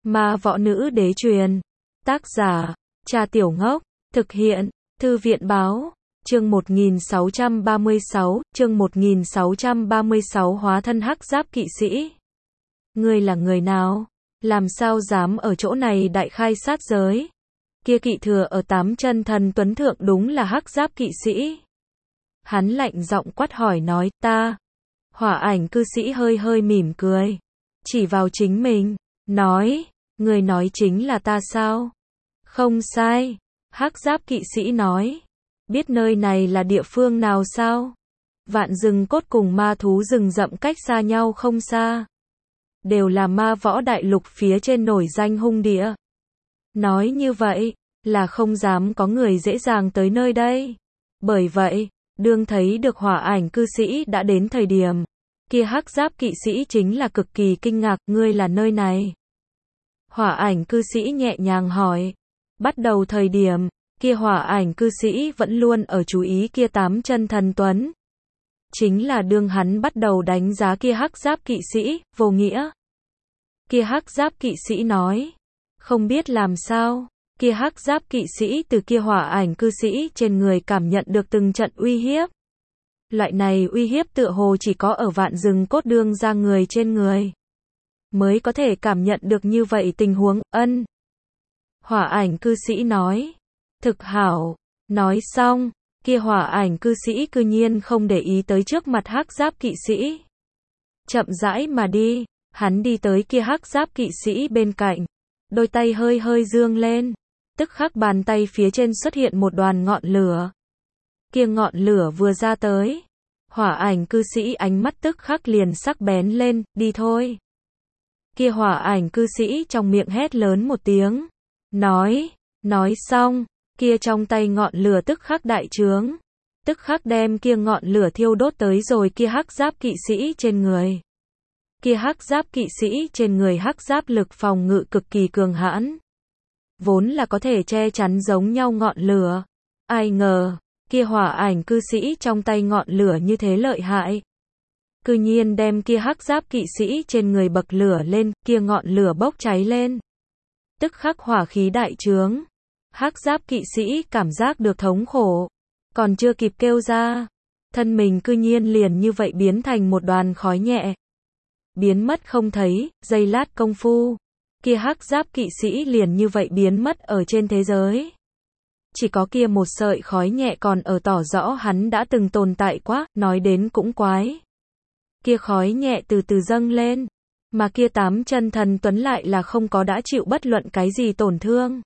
Ma võ nữ đế truyền. Tác giả, Cha Tiểu Ngốc. Thực hiện, Thư viện báo. Chương 1636, chương 1636 hóa thân hắc giáp kỵ sĩ. Ngươi là người nào? Làm sao dám ở chỗ này đại khai sát giới? Kia kỵ thừa ở 8 chân thần tuấn thượng đúng là hắc giáp kỵ sĩ. Hắn lạnh giọng quát hỏi nói, ta. Hỏa ảnh cư sĩ hơi hơi mỉm cười. Chỉ vào chính mình, nói, người nói chính là ta sao? Không sai. Hắc giáp kỵ sĩ nói. Biết nơi này là địa phương nào sao? Vạn rừng cốt cùng ma thú rừng rậm cách xa nhau không xa. Đều là ma võ đại lục phía trên nổi danh hung địa. Nói như vậy, là không dám có người dễ dàng tới nơi đây. Bởi vậy, đương thấy được hỏa ảnh cư sĩ đã đến thời điểm, kia hắc giáp kỵ sĩ chính là cực kỳ kinh ngạc, ngươi là nơi này. Hỏa ảnh cư sĩ nhẹ nhàng hỏi. Bắt đầu thời điểm, kia hỏa ảnh cư sĩ vẫn luôn ở chú ý kia 8 chân thần tuấn. Chính là đương hắn bắt đầu đánh giá kia hắc giáp kỵ sĩ, vô nghĩa. Kia hắc giáp kỵ sĩ nói. Không biết làm sao, kia hắc giáp kỵ sĩ từ kia hỏa ảnh cư sĩ trên người cảm nhận được từng trận uy hiếp. Loại này uy hiếp tựa hồ chỉ có ở vạn rừng cốt đương ra người trên người mới có thể cảm nhận được như vậy tình huống, ân. Hỏa ảnh cư sĩ nói. Thực hảo. Nói xong, kia hỏa ảnh cư sĩ cư nhiên không để ý tới trước mặt hắc giáp kỵ sĩ. Chậm rãi mà đi, hắn đi tới kia hắc giáp kỵ sĩ bên cạnh. Đôi tay hơi hơi dương lên. Tức khắc bàn tay phía trên xuất hiện một đoàn ngọn lửa. Kia ngọn lửa vừa ra tới. Hỏa ảnh cư sĩ ánh mắt tức khắc liền sắc bén lên, đi thôi. Kia hỏa ảnh cư sĩ trong miệng hét lớn một tiếng. Nói xong, kia trong tay ngọn lửa tức khắc đại trướng. Tức khắc đem kia ngọn lửa thiêu đốt tới rồi kia hắc giáp kỵ sĩ trên người. Kia hắc giáp kỵ sĩ trên người hắc giáp lực phòng ngự cực kỳ cường hãn. Vốn là có thể che chắn giống nhau ngọn lửa. Ai ngờ, kia hỏa ảnh cư sĩ trong tay ngọn lửa như thế lợi hại. Cư nhiên đem kia hắc giáp kỵ sĩ trên người bậc lửa lên, kia ngọn lửa bốc cháy lên. Tức khắc hỏa khí đại trướng. Hắc giáp kỵ sĩ cảm giác được thống khổ. Còn chưa kịp kêu ra. Thân mình cư nhiên liền như vậy biến thành một đoàn khói nhẹ. Biến mất không thấy, giây lát công phu. Kia hắc giáp kỵ sĩ liền như vậy biến mất ở trên thế giới. Chỉ có kia một sợi khói nhẹ còn ở tỏ rõ hắn đã từng tồn tại quá, nói đến cũng quái. Kia khói nhẹ từ từ dâng lên. Mà kia 8 chân thần tuấn lại là không có đã chịu bất luận cái gì tổn thương.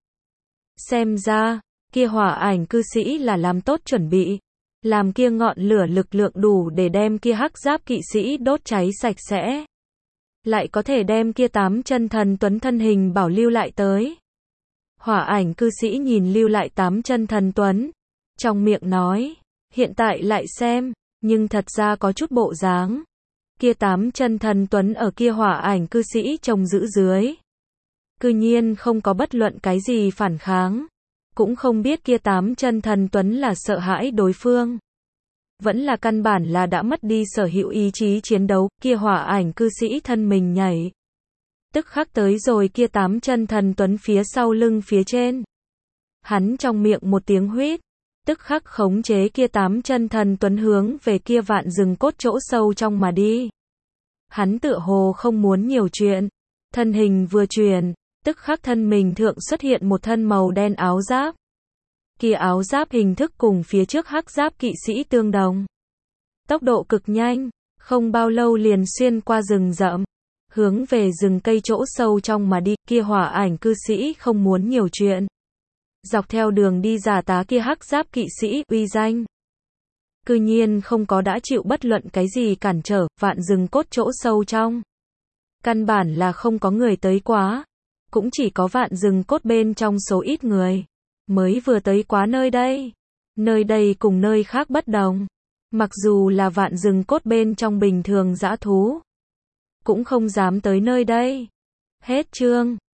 Xem ra, kia hỏa ảnh cư sĩ là làm tốt chuẩn bị. Làm kia ngọn lửa lực lượng đủ để đem kia hắc giáp kỵ sĩ đốt cháy sạch sẽ. Lại có thể đem kia 8 chân thần tuấn thân hình bảo lưu lại tới. Hỏa ảnh cư sĩ nhìn lưu lại 8 chân thần tuấn. Trong miệng nói, hiện tại lại xem, nhưng thật ra có chút bộ dáng. Kia 8 chân thần tuấn ở kia hỏa ảnh cư sĩ trông giữ dưới. Cư nhiên không có bất luận cái gì phản kháng. Cũng không biết kia 8 chân thần tuấn là sợ hãi đối phương. Vẫn là căn bản là đã mất đi sở hữu ý chí chiến đấu, kia hỏa ảnh cư sĩ thân mình nhảy. Tức khắc tới rồi kia 8 chân thần tuấn phía sau lưng phía trên. Hắn trong miệng một tiếng huýt. Tức khắc khống chế kia 8 chân thần tuấn hướng về kia vạn rừng cốt chỗ sâu trong mà đi. Hắn tựa hồ không muốn nhiều chuyện. Thân hình vừa chuyển, tức khắc thân mình thượng xuất hiện một thân màu đen áo giáp. Kia áo giáp hình thức cùng phía trước hắc giáp kỵ sĩ tương đồng. Tốc độ cực nhanh, không bao lâu liền xuyên qua rừng rậm. Hướng về rừng cây chỗ sâu trong mà đi, kia hỏa ảnh cư sĩ không muốn nhiều chuyện. Dọc theo đường đi giả tá kia hắc giáp kỵ sĩ uy danh. Cư nhiên không có đã chịu bất luận cái gì cản trở, vạn rừng cốt chỗ sâu trong. Căn bản là không có người tới quá. Cũng chỉ có vạn rừng cốt bên trong số ít người. Mới vừa tới quá nơi đây. Nơi đây cùng nơi khác bất đồng. Mặc dù là vạn rừng cốt bên trong bình thường dã thú. Cũng không dám tới nơi đây. Hết chương.